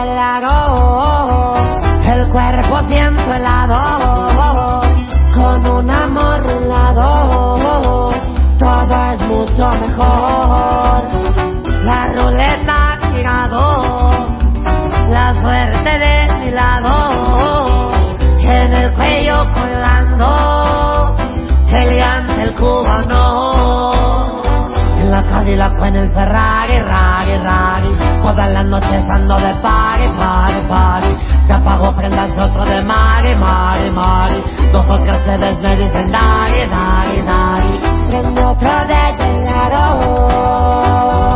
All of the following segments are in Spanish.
helado, el cuerpo siento helado, con un amor helado, todo es mucho mejor. La ruleta ha girado, la suerte de mi lado, en el cuello colgando, elegante el cubano. En la Cadillac o en el Ferrari, rari, rari, todas las noches ando de party, party, party. Se apagó prendas de otro de Mari, Mari, Mari. Dos o tres plebes me dicen Dari, Dari, Dari. Prende otro de Gelaro.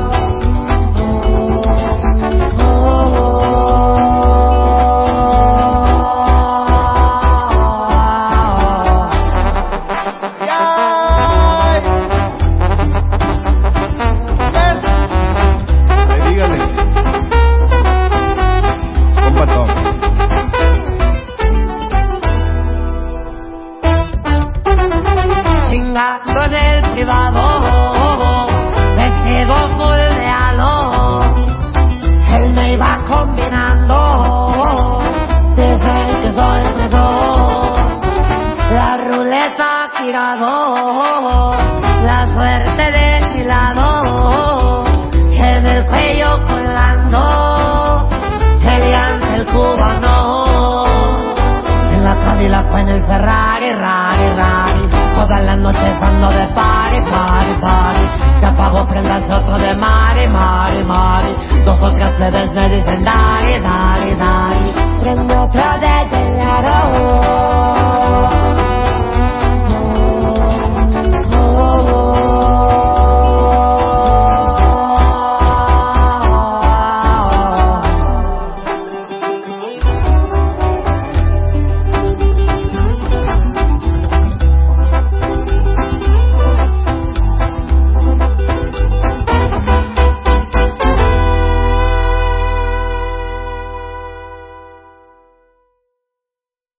Chingando en el privado, vestido moldeado, él me iba combinando